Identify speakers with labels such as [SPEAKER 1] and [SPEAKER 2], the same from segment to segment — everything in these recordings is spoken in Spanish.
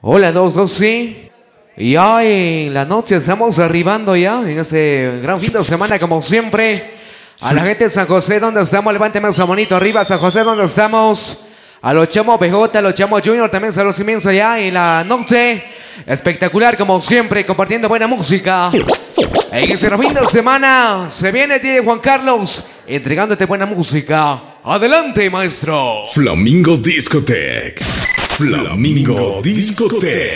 [SPEAKER 1] Hola, 2, sí. Y ya en la noche estamos arribando ya en este gran fin de semana como siempre. A la gente de San José, ¿dónde estamos? Levánteme esa manito arriba. San José, ¿dónde estamos? A los chamos PJ, a los chamos Junior, también saludos inmensos ya en la noche. Espectacular como siempre, compartiendo buena música. En este fin de semana se viene DJ Juan Carlos entregándote buena música. Adelante, maestro.
[SPEAKER 2] Flamingo Discotech. Flamingo Discotech.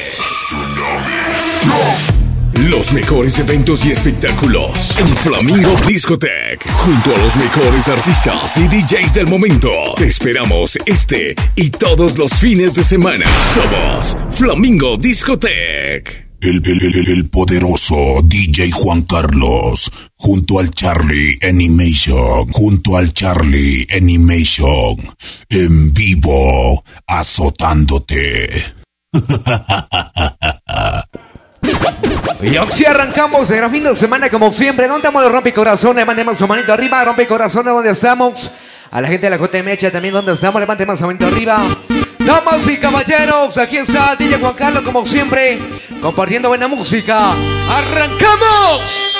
[SPEAKER 2] Los mejores eventos y espectáculos en Flamingo Discotech, junto a los mejores artistas y DJs del momento. Te esperamos este y todos los fines de semana. Somos Flamingo Discotech.
[SPEAKER 3] El poderoso DJ Juan Carlos, junto al Charlie Animation, en vivo, azotándote.
[SPEAKER 1] Y así arrancamos el fin de semana como siempre. ¿Dónde estamos los rompecorazones? Mandemos su manito arriba, rompecorazones, ¿dónde estamos? A la gente de la JMH también, ¿dónde estamos? Levantemos su manito arriba. Damas y caballeros, aquí está DJ Juan Carlos como siempre, compartiendo buena música. ¡Arrancamos!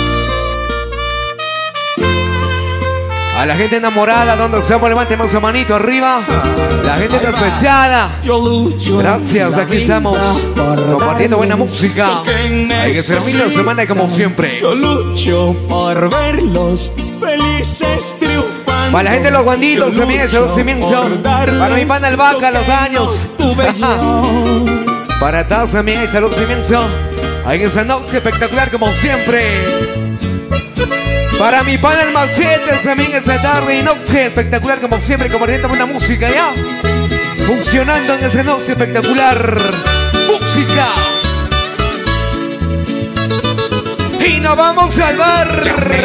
[SPEAKER 1] A la gente enamorada, ¿dónde estamos? Levantemos su manito arriba. La gente despechada. Gracias, aquí estamos compartiendo buena música. Hay que ser fin de semana como siempre.
[SPEAKER 4] Yo lucho por verlos felices triunfando.
[SPEAKER 1] Para la gente de los guanditos también es el inmenso. Para mi pana el Vaca, los años. Para todos también hay salud inmenso. Hay esa noche espectacular como siempre. Para mi pana el Machete también esta tarde y noche espectacular como siempre, compartiendo buena música ya. Funcionando en esa noche espectacular. Música. Y nos vamos al bar.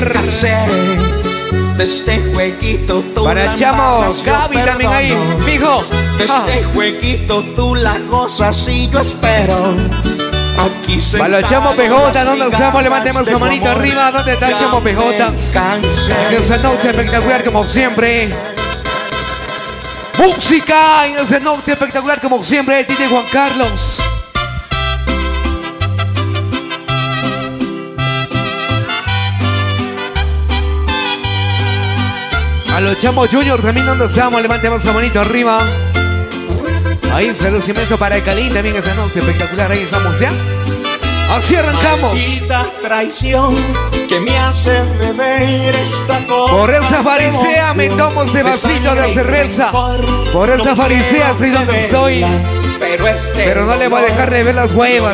[SPEAKER 4] De este jueguito tú
[SPEAKER 1] para el chamo Gaby también ahí, mijo.
[SPEAKER 4] De este jueguito tú la gozas y yo espero. Aquí se
[SPEAKER 1] para los chamos PJ, ¿dónde estamos? Levantemos su manito arriba. ¿Dónde está el chamo PJ? En esa noche espectacular como siempre. Música en esa noche espectacular como siempre. DJ Juan Carlos. A los chamos Junior también, ¿dónde estamos? Levantemos la manito arriba. Ahí, saludos inmensos para el Calín también esa noche espectacular. Ahí estamos ya. Así arrancamos.
[SPEAKER 4] Maldita traición que me hace beber esta copa.
[SPEAKER 1] Por esa farisea me tomo este vasito de cerveza. Por esa farisea estoy donde estoy. Pero no le voy a dejar de ver las huevas.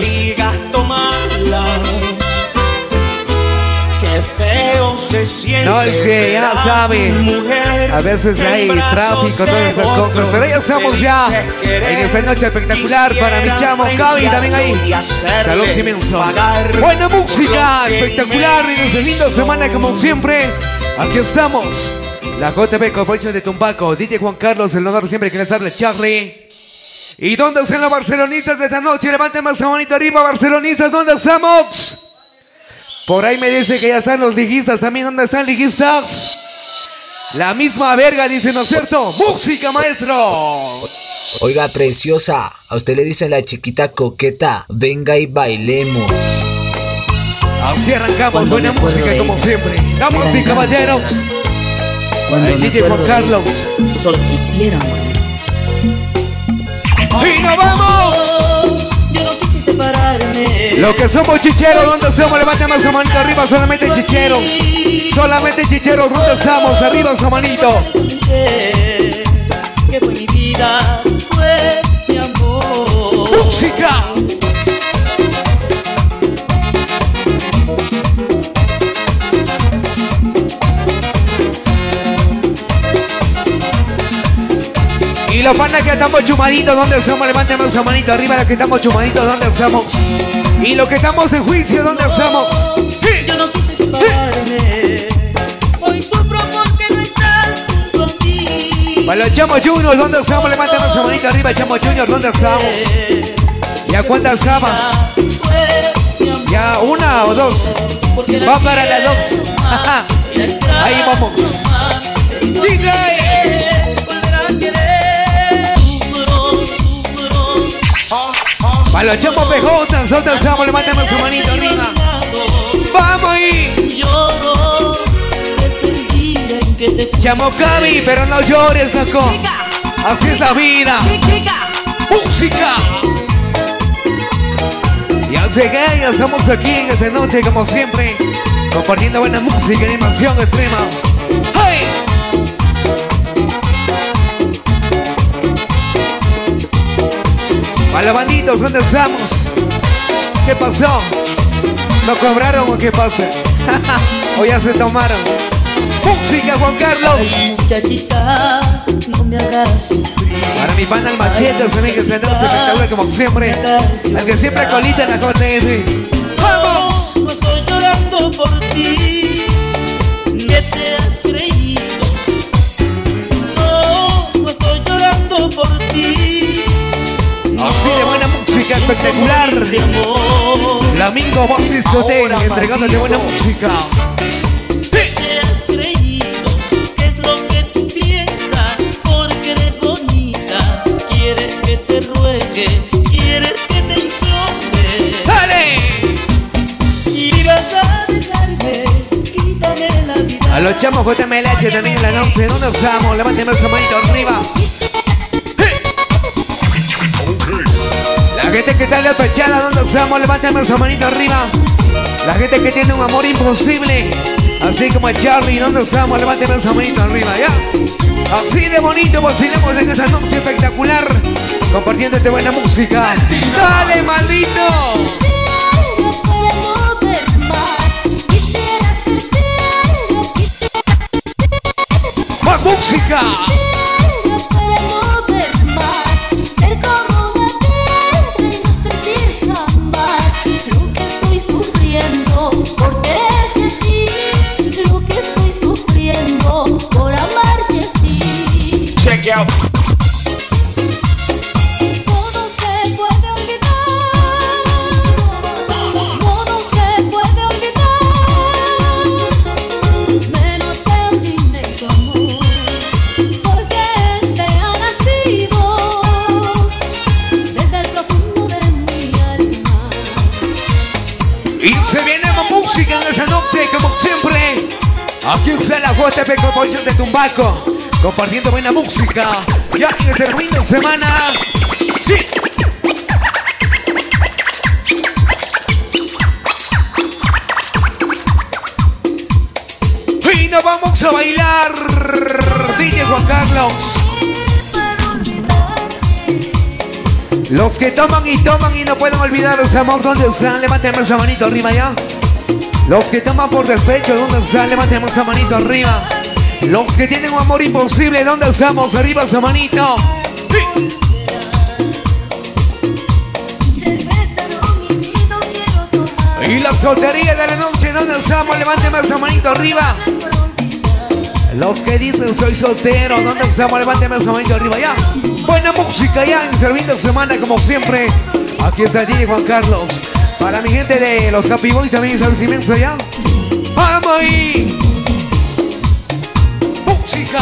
[SPEAKER 4] Qué feo se siente.
[SPEAKER 1] No, es que ya saben, a veces hay tráfico, todas esas cosas. Pero ya estamos ya en esta noche espectacular para mi chamo Gaby también ahí. Saludos inmensos. Buena música espectacular en este fin de semana como siempre. Aquí estamos. La JB Corporation de Tumbaco. DJ Juan Carlos, el honor siempre que les habla Charlie. ¿Y dónde están los barcelonistas de esta noche? Levanten más su manito arriba, barcelonistas. ¿Dónde estamos? Por ahí me dice que ya están los liguistas también. ¿Dónde están liguistas? La misma verga, dice, ¿no es cierto? ¡Música, maestro!
[SPEAKER 5] Oiga, preciosa, a usted le dicen la chiquita coqueta. Venga y bailemos.
[SPEAKER 1] Así arrancamos, buena música como siempre. Damas y caballeros. El DJ Juan Carlos.
[SPEAKER 6] Solo quisiera morir.
[SPEAKER 1] ¡Y nos vamos!
[SPEAKER 6] Yo no quise separarme.
[SPEAKER 1] Lo que somos chicheros, ¿dónde estamos? Levanten su manito arriba, solamente chicheros. Solamente chicheros, ¿dónde estamos? Arriba su manito.
[SPEAKER 6] Que fue mi vida, fue mi amor.
[SPEAKER 1] ¡Música! Y los panas que estamos chumaditos, ¿dónde estamos? Levanten su manito arriba, los que estamos chumaditos, ¿dónde estamos? Y los que estamos en juicio, ¿dónde estamos?
[SPEAKER 6] Yo no quise separarme. Hoy sufro porque no estás junto a mí.
[SPEAKER 1] Para los chamos Junior, ¿dónde estamos? Levanten su manito arriba, chamos Junior, ¿dónde estamos? ¿Ya cuántas jabas? ¿Ya una o dos? Va para las dos. Ahí vamos. DJ. Para los chamos PJ, nosotros estamos, levantemos su manito arriba. ¡Vamos ahí!
[SPEAKER 6] Lloro desde el día en que te
[SPEAKER 1] Chamo Cavi, pero no llores, loco. Así es la vida. ¡Música! Ya llegué, ya estamos aquí en esta noche, como siempre, compartiendo buena música y animación extrema. ¡Hey! Para los banditos, ¿dónde estamos? ¿Qué pasó? ¿No cobraron o qué pasa? ¿O ya se tomaron? ¡Música, Juan Carlos!
[SPEAKER 6] Ay, muchachita, no me hagas sufrir.
[SPEAKER 1] Para mi pana el Machete, también que esta noche espectacular como siempre. El que siempre colita en la JS. ¡Vamos!
[SPEAKER 6] No estoy llorando por ti, ¿qué te has creído? No estoy llorando por ti.
[SPEAKER 1] Así de buena música espectacular. Flamingo Box Discoteca, entregándote buena música.
[SPEAKER 6] ¿Qué te has creído? ¿Qué es lo que tú piensas? Porque eres bonita. ¿Quieres que te ruegue? ¿Quieres que te implore?
[SPEAKER 1] ¡Dale!
[SPEAKER 6] Y vas a dejarme, quítame la vida.
[SPEAKER 1] A los chamos JMLH también en la noche. ¿Dónde estamos? Levánteme esa manito arriba. La gente que está en la pechada, ¿dónde estamos? Levántame esa manito arriba. La gente que tiene un amor imposible, así como el Charlie, ¿dónde estamos? Levántame esa manito arriba, ¿ya? Así de bonito vacilemos en esa noche espectacular, compartiéndote buena música. ¡Dale, maldito! ¡Más música!
[SPEAKER 6] Check out.
[SPEAKER 7] Todo se puede olvidar, todo se puede olvidar, menos termine su amor, porque este ha nacido desde el profundo de mi alma.
[SPEAKER 1] Y se viene más música en esa noche, como siempre. Aquí está la JP Corporation de Tumbaco, compartiendo buena música. Ya en este fin de semana. ¡Sí! Y nos vamos a bailar. DJ Juan Carlos. Los que toman y no pueden olvidar ese amor, ¿dónde están? Levántame esa manito arriba ya. Los que toman por despecho, ¿dónde están? Levántame esa manito arriba. Los que tienen un amor imposible, ¿dónde estamos? Arriba esa manito. ¡Sí! Y la soltería de la noche, ¿dónde estamos? Levántame esa manito arriba. Los que dicen soy soltero, ¿dónde estamos? Levántame esa manito arriba ya. Buena música ya en Servicio de Semana, como siempre. Aquí está DJ Juan Carlos. Para mi gente de los Happy Boys también es inmenso ya. ¡Vamos ahí! ¡Música!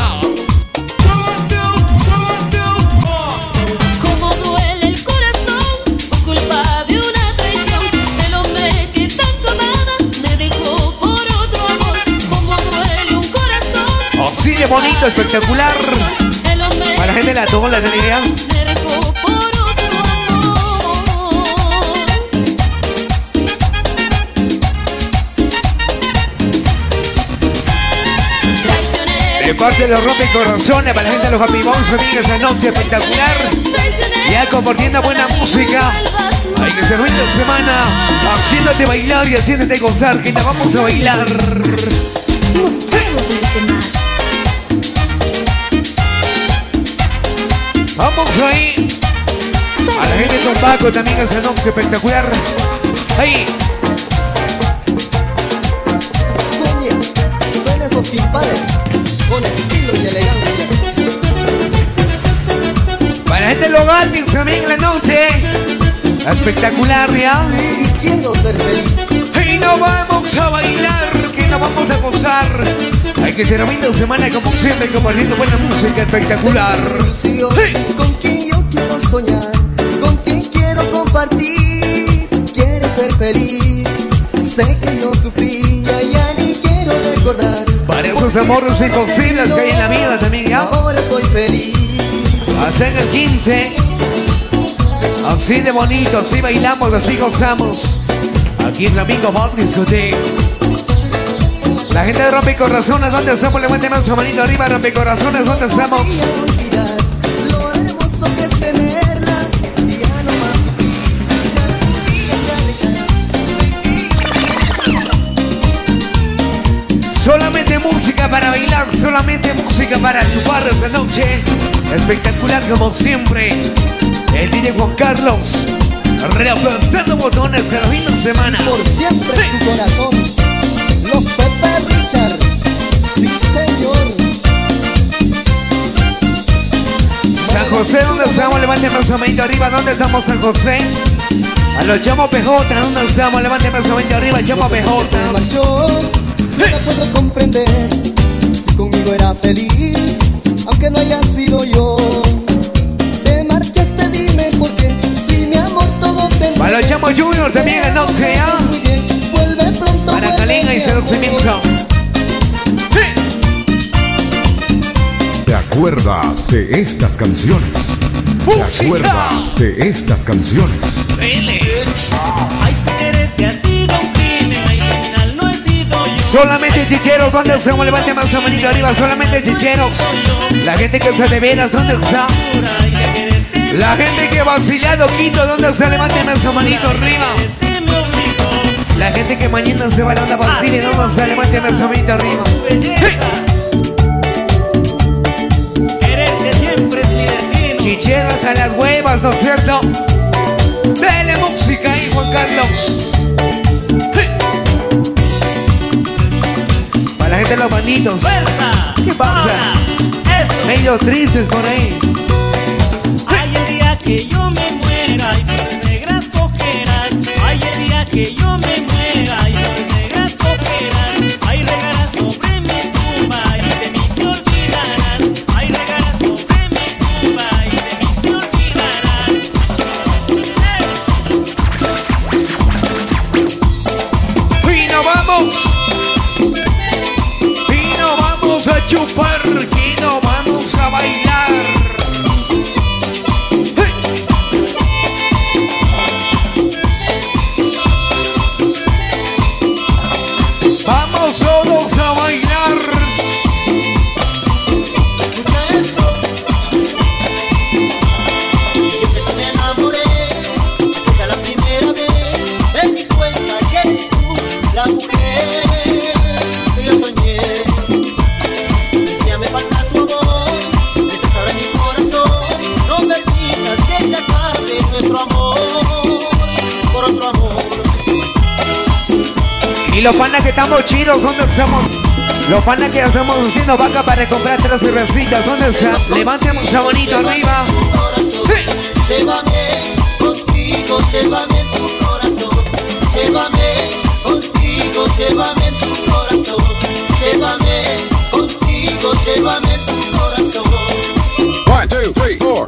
[SPEAKER 6] Cómo duele el corazón por culpa de una traición del hombre que tanto amaba me dejó por otro amor. Cómo duele un corazón.
[SPEAKER 1] Así de bonito, espectacular.
[SPEAKER 6] El hombre
[SPEAKER 1] Para la gente de la Tobola, ¿tiene idea?
[SPEAKER 6] me dejó por otro amor.
[SPEAKER 1] De parte de los rompecorazones, para la gente de los Happy Boys, también esa noche espectacular. Ya compartiendo buena música. Hay que servir de semana, haciéndote bailar y haciéndote gozar, que la vamos a bailar. Vamos ahí. A la gente de Tumbaco también esa noche espectacular. Ahí.
[SPEAKER 8] Suena esos timpares con estilo y elegancia.
[SPEAKER 1] Para la gente de los Galdins también en la noche. Espectacular, ¿ya?
[SPEAKER 8] Y quiero ser feliz.
[SPEAKER 1] Y nos vamos a bailar, que nos vamos a gozar. Hay que ser fin de semana como siempre, compartiendo buena música espectacular.
[SPEAKER 8] Con quien yo quiero soñar, con quien quiero compartir. feliz. Sé que no sufría, ya ni quiero recordar.
[SPEAKER 1] Para esos amores imposibles que hay en la vida también, ¿ya?
[SPEAKER 8] Ahora soy feliz.
[SPEAKER 1] Hacen el 15. Así de bonito, así bailamos, así gozamos. Aquí en Flamingo Bar Discoteque. La gente de Rompecorazones, ¿dónde estamos? Levanten más su manito arriba, Rompecorazones, ¿dónde estamos?
[SPEAKER 8] Lo hermoso que es tenerla, ya no más.
[SPEAKER 1] Solamente música para bailar, solamente música para chupar esta noche. Espectacular como siempre. El DJ Juan Carlos, reapostando botones cada fin de semana.
[SPEAKER 8] Por siempre en tu corazón, los Pepe Richard, sí señor.
[SPEAKER 1] San José, ¿dónde estamos? Levanten más su manito arriba, ¿dónde estamos San José? A los Chamo PJ, ¿dónde estamos? Levanten más su manito arriba, Chamo PJ.
[SPEAKER 8] No la puedo comprender, si conmigo era feliz, aunque no haya sido yo. Te marchaste, dime por qué, si mi amor todo te entregué.
[SPEAKER 1] Para los Chamo Junior también la noche, ¿ah?
[SPEAKER 8] Vuelve pronto.
[SPEAKER 1] Para Kalinga y Seducimiento.
[SPEAKER 3] ¿Te acuerdas de estas canciones? ¿Te acuerdas de estas canciones?
[SPEAKER 6] Ay, si quererte ha sido un crimen, ay, criminal no he sido yo.
[SPEAKER 1] Solamente chicheros, ¿dónde estamos? Levanten más su manito arriba, solamente chicheros. La gente que usa de veras, ¿dónde está? La gente que vacilado Quito, ¿dónde está? Levanten más su manito arriba. La gente que mañana se va a la onda pastilla, ¿dónde está? Levanten más su manito arriba.
[SPEAKER 6] Quererte siempre es mi destino.
[SPEAKER 1] Chichero hasta las huevas, ¿no es cierto? Dele música ahí, Juan Carlos. Para la gente de los banditos.
[SPEAKER 6] ¡Fuerza!
[SPEAKER 1] ¿Qué pasa?
[SPEAKER 6] Eso.
[SPEAKER 1] Medio tristes por ahí.
[SPEAKER 6] Ay, el día que yo me muera y por negras cogerás. Ay, el día que yo me muera y por negras cogerás. Ay, regarás sobre mi tumba y de mí te olvidarás. Ay, regarás sobre mi tumba y de mí te olvidarás.
[SPEAKER 1] Y nos vamos. Y nos vamos a chupar. Y nos vamos a bailar. Vamos todos a bailar.
[SPEAKER 4] Escucha esto. Desde que me enamoré, desde la primera vez, me di cuenta que eres tú la mujer que yo soñé. Ya me falta tu amor, estás ahora en mi corazón. No permitas que se acabe nuestro amor por otro amor.
[SPEAKER 1] Y los panas que estamos chidos, ¿dónde estamos? Los panas que estamos haciendo vaca para comprar 3 cervecitas, ¿dónde están? Levantemos a bonito arriba.
[SPEAKER 4] Llévame contigo, llévame en tu corazón. Llévame contigo, llévame en tu corazón. Llévame contigo, llévame en tu corazón.
[SPEAKER 3] 1, 2, 3, 4.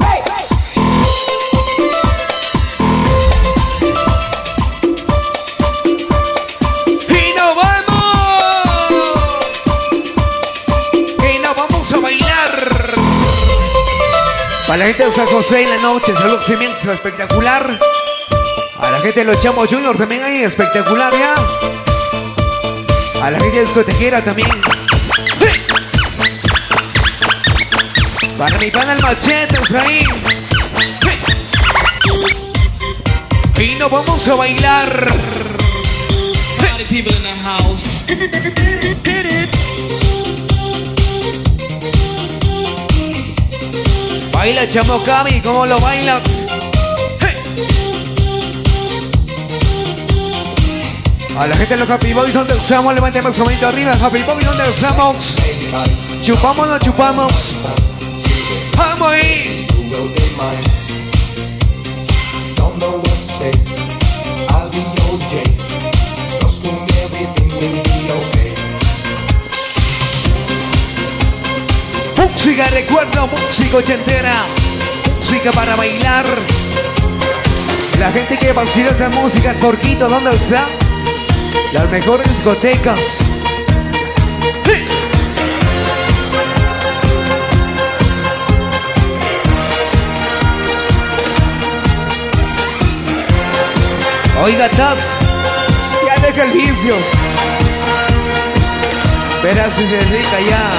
[SPEAKER 1] ¡Y nos vamos! ¡Y nos vamos a bailar! Para la gente de San José en la noche, salud cimiento espectacular. A la gente de los Chamos Junior también hay espectacular, ¿ya? A la gente de discotequera también. Para mi pana el machete está ahí. Y nos vamos a bailar.
[SPEAKER 6] People in the house.
[SPEAKER 1] Baila Chamo Cami, ¿cómo lo bailas? A la gente de los Happy Boys, ¿dónde estamos? Levantemos su manito arriba. Happy Boys, ¿dónde estamos? Chupamos, no chupamos. ¡Vamos ahí! Música, recuerdo, música ochentera. Música para bailar. La gente que vacila estas músicas por Quito, ¿dónde está? Las mejores discotecas. Oiga, Taps, ya deja el vicio. Verás si se rica ya.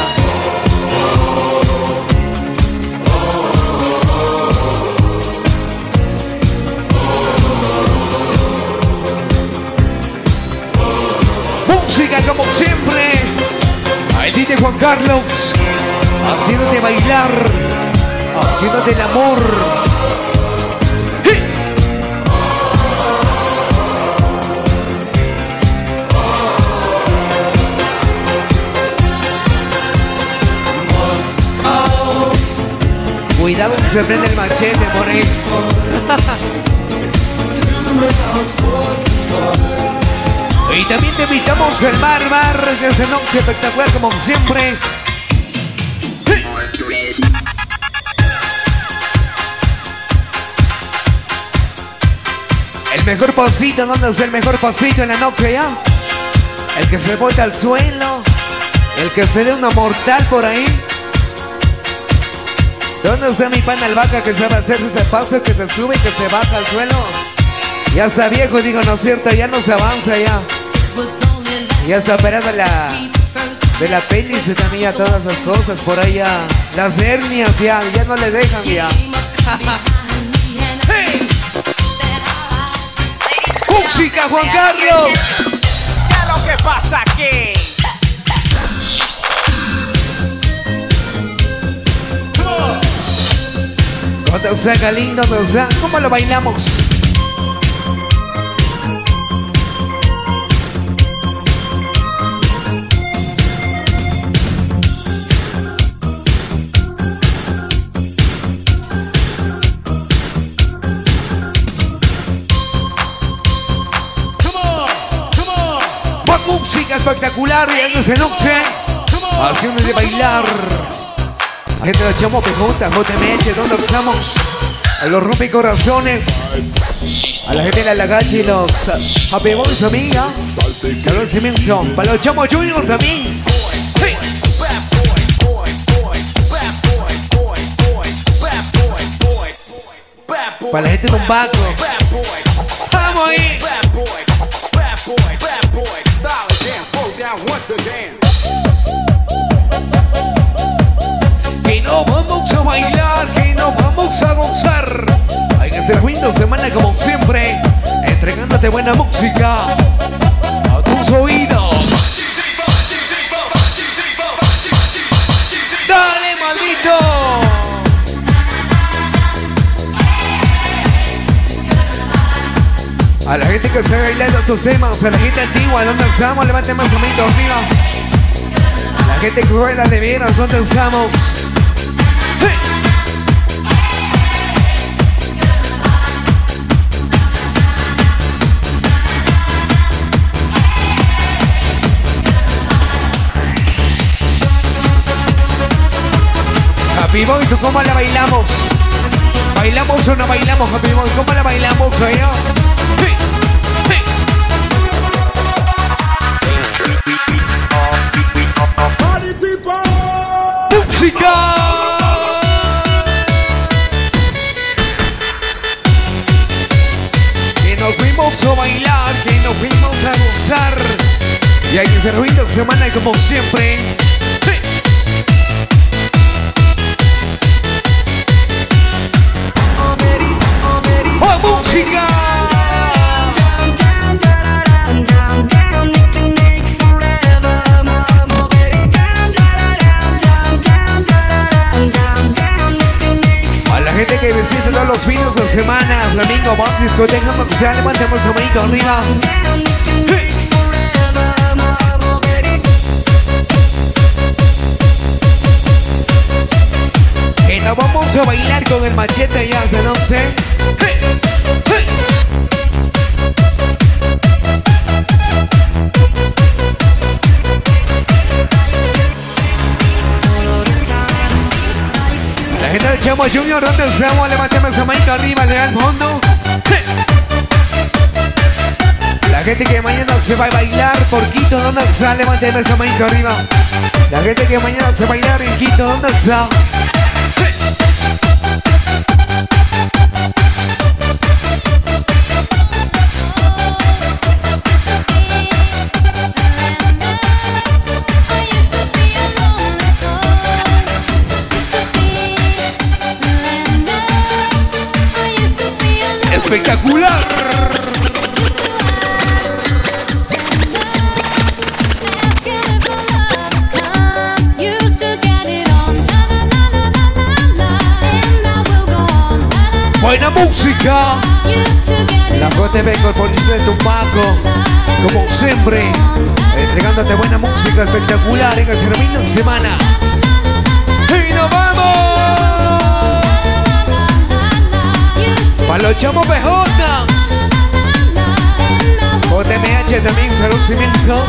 [SPEAKER 1] Música como siempre. Ahí dice Juan Carlos, haciéndote bailar, haciéndote el amor. Cuidado que se prende el machete por ahí. Y también te invitamos al Mar de esa noche espectacular como siempre. El mejor pasito, ¿dónde es el mejor pasito en la noche ya? El que se bota al suelo, el que se dé una mortal por ahí. ¿Dónde está mi pana Albaca que sabe hacer ese paso que se sube y que se baja al suelo? Ya está viejo, digo, ¿no es cierto? Ya no se avanza ya. Ya está operada de la apéndice también, ya todas esas cosas por ahí ya. Las hernias ya no le dejan ya. ¡Hey! ¡Música, Juan Carlos!
[SPEAKER 9] ¿Qué es lo que pasa aquí?
[SPEAKER 1] ¿Dónde está Galindo? ¿Dónde está? ¿Cómo lo bailamos? Más música espectacular y esa noche haciendo de bailar. A gente de Chamo PJ, JMH, ¿dónde estamos? A los rompecorazones, a la gente de la Lagache y los Happy Boys, amiga. Saludos inmenso. Para los Chamo Junior también. ¡Hey! Para la gente de Tumbaco. ¡Vamos ahí! Que no vamos a bailar, que no vamos a gozar. Hay que ser fin de semana como siempre, entregándote buena música a tus oídos. ¡Dale, maldito! A la gente que se bailando estos temas, a la gente antigua, ¿dónde estamos? Levanten más o menos arriba. La gente que baila de veras, ¿dónde estamos? ¡Hey! Happy Boys, ¿cómo la bailamos? ¿Bailamos o no bailamos, Happy Boys? ¿Cómo la bailamos allá? ¡Hey! ¡Hey! ¡Música! Que nos fuimos a bailar, que nos fuimos a gozar. Y hay que ser fin de semana como siempre. ¡Hey! ¡Oh, música! A la gente que visita todos los fines de semana, Flamingo, Bar, discoteca, lo que sea, levantemos su manito arriba. ¡Hey! Que nos vamos a bailar con el machete ya esa noche. ¡Hey! ¡Hey! La gente del Chamo Junior, ¿dónde estamos? Levantemos esa manito arriba, le da el fondo. La gente que mañana se va a bailar por Quito, ¿dónde está? Levanten esa manito arriba. La gente que mañana se va a bailar en Quito, ¿dónde está? Espectacular. Buena música. La JTV con Policía de Tupaco, como siempre, entregándote buena música espectacular en el fin de semana. ¡Y nos vamos! Para los chamos pejotas. JMH también, salud inmenso.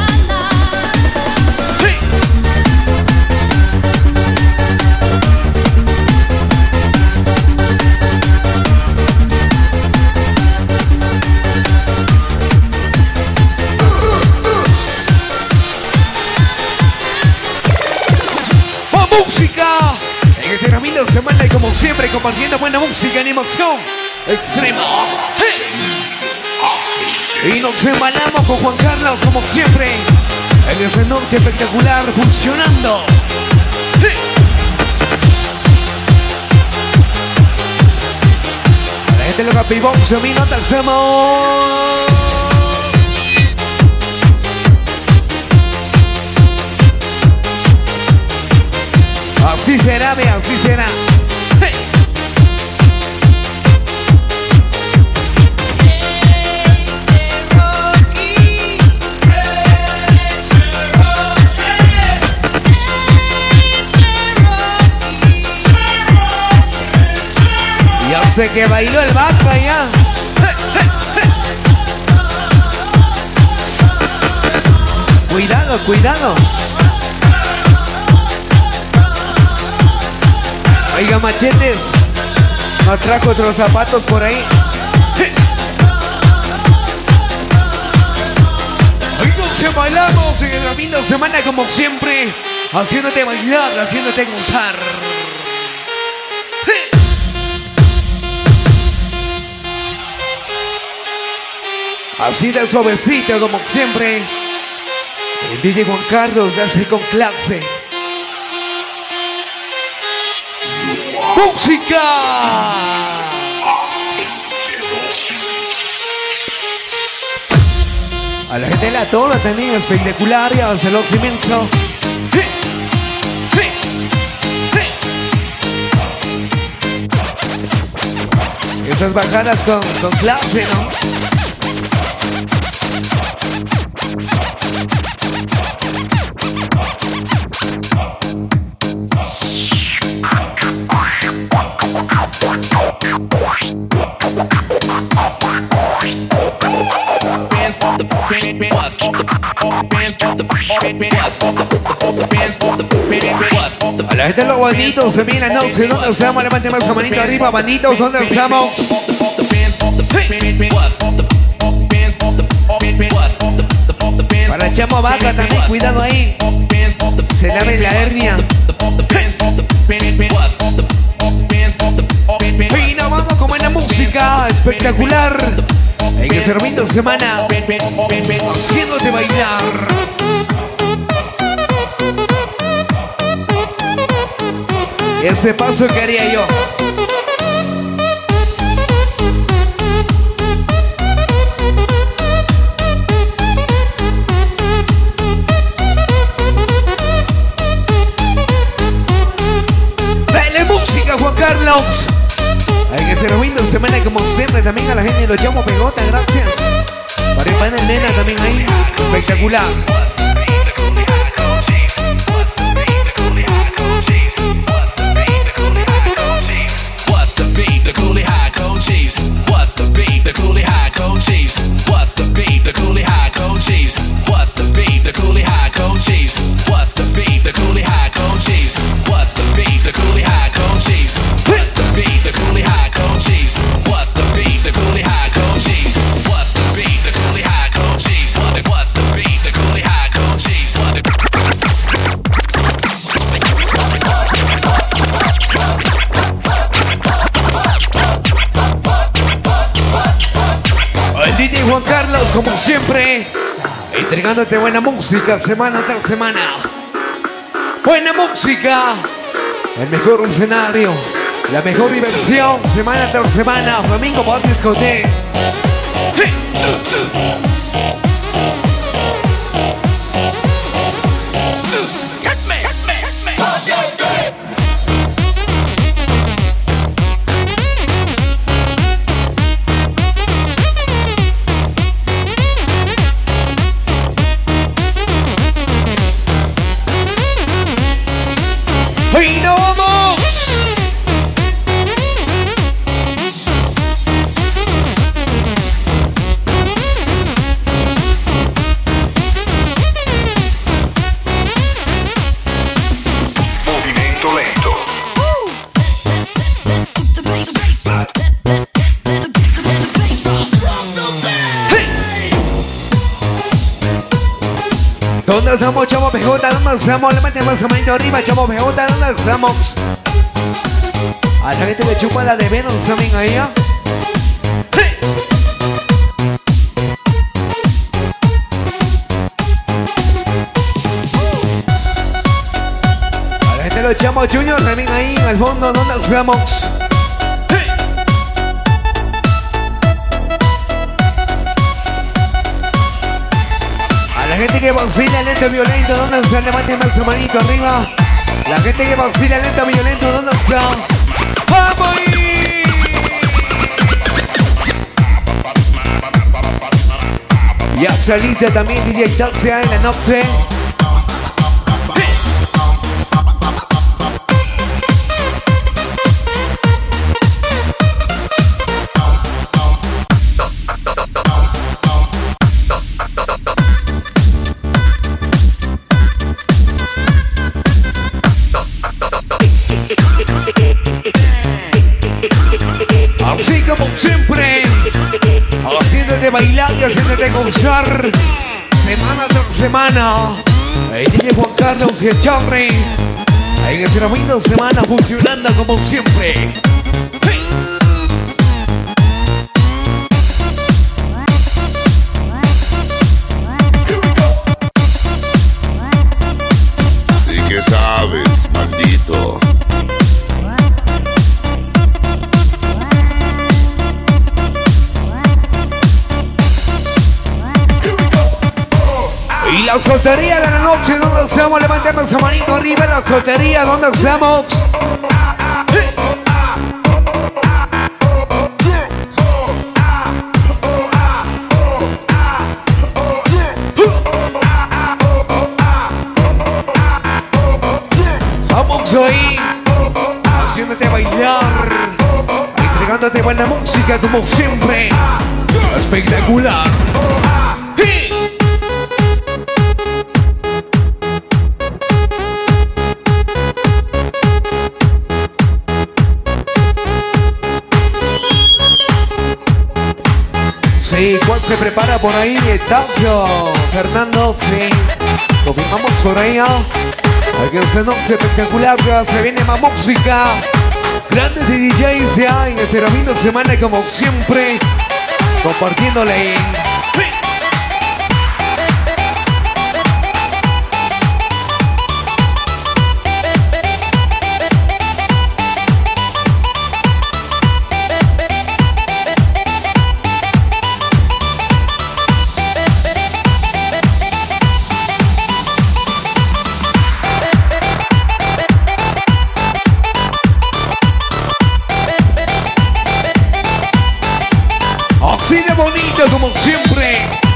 [SPEAKER 1] Música en este camino de semana y como siempre compartiendo buena música, animación extrema. Y nos embalamos con Juan Carlos como siempre en esa noche espectacular funcionando. La gente loca Pibox, a mí no te hacemos. Así será, ve, así será. ¡Hey! Ya sé que bailó el vato allá. Cuidado, cuidado. Oiga, machetes, no trajo otros zapatos por ahí. Hoy nos bailamos en el fin de semana como siempre, haciéndote bailar, haciéndote gozar. Así de suavecito como siempre, el DJ Juan Carlos ya hace con clase. ¡Música! A la gente de la toda también espectacular y a Celox inmenso. Esas bajadas con clase, ¿no? A la gente de los banditos, se viene la noche, ¿dónde estamos? Levanten más la manito arriba, banditos, ¿dónde estamos? Para el chamo vaca también, cuidado ahí. Se le abre la hernia. Y nos vamos con buena música, espectacular. En el servicio de semana, haciéndote bailar. Ese paso que haría yo. Dale música, Juan Carlos. Hay que ser fin de semana como siempre. También a la gente de los llamo pegota, gracias. Para el panel nena también ahí. Espectacular.
[SPEAKER 10] What's the beef, the coolie high cold cheese? What's the beef, the coolie high cold cheese? What's the beef, the coolie high cold cheese? What's the beef, the coolie high cold cheese? What's the beef, the coolie high cold cheese? What's the beef, the coolie high cold cheese? What's the beef, the coolie high cold cheese? What's the beef, the coolie high cold cheese?
[SPEAKER 1] como siempre, entregándote buena música semana tras semana. Buena música, el mejor escenario, la mejor diversión semana tras semana. Flamingo Bar Discoteca. ¡Y no vamos!
[SPEAKER 2] Movimiento lento.
[SPEAKER 1] ¿Dónde estamos, chavo PJ? ¿Dónde estamos? Le metemos la manito arriba, chavo PJ. ¿Dónde estamos? A la gente le chupa la de Venus también ahí, ¿eh? A la gente de los Chamos Junior también ahí al fondo. ¿Dónde estamos? La gente que vacila lento violento, ¿dónde está? Levánteme su manito arriba. La gente que vacila lento violento, ¿dónde está? ¡Vamos ahí! Ya saliste también DJ Taxia en la noche. Así como siempre, haciéndote bailar y haciéndote gozar semana tras semana. El DJ Juan Carlos y el Charry en este fin de semana funcionando como siempre.
[SPEAKER 11] Sí que sabes, maldito.
[SPEAKER 1] Y la soltería de la noche, ¿dónde estamos? Levantemos esa manito arriba. La soltería, ¿dónde estamos? Vamos ahí, haciéndote bailar, entregándote buena música como siempre. Espectacular. Sí, ¿cuál se prepara por ahí? Tacho, Fernando, sí. Confirmamos por ahí, ¿no? Aquí esta noche espectacular, se viene más música. Grandes DJs ya en este fin de semana como siempre, compartiéndole. Así de bonito como siempre.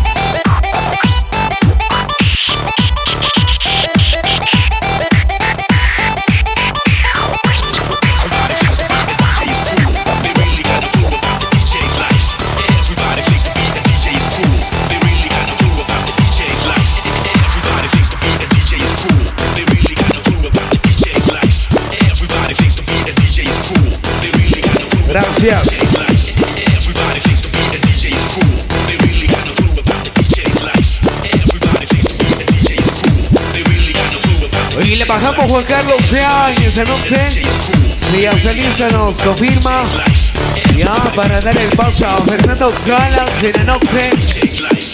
[SPEAKER 1] Gracias. Y le pasamos Juan Carlos ya en esa noche. Si ya está lista nos confirma. Ya para dar el paso a Fernando Salas en la noche.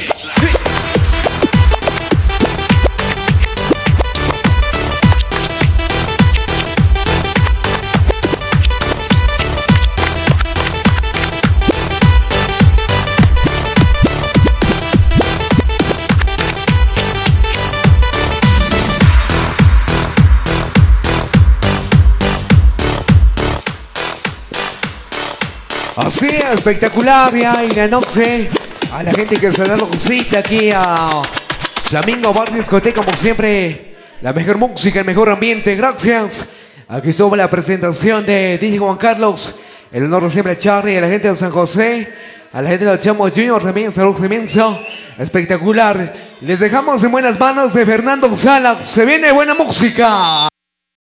[SPEAKER 1] Así, espectacular ya en la noche. A la gente que se da cita aquí a Flamingo Bar Discoteca, como siempre. La mejor música, el mejor ambiente. Gracias. Aquí estuvo la presentación de DJ Juan Carlos. El honor de siempre a Charlie, a la gente de San José, a la gente de los Chamos Junior también. Saludos inmenso. Espectacular. Les dejamos en buenas manos de Fernando Salas. Se viene buena música.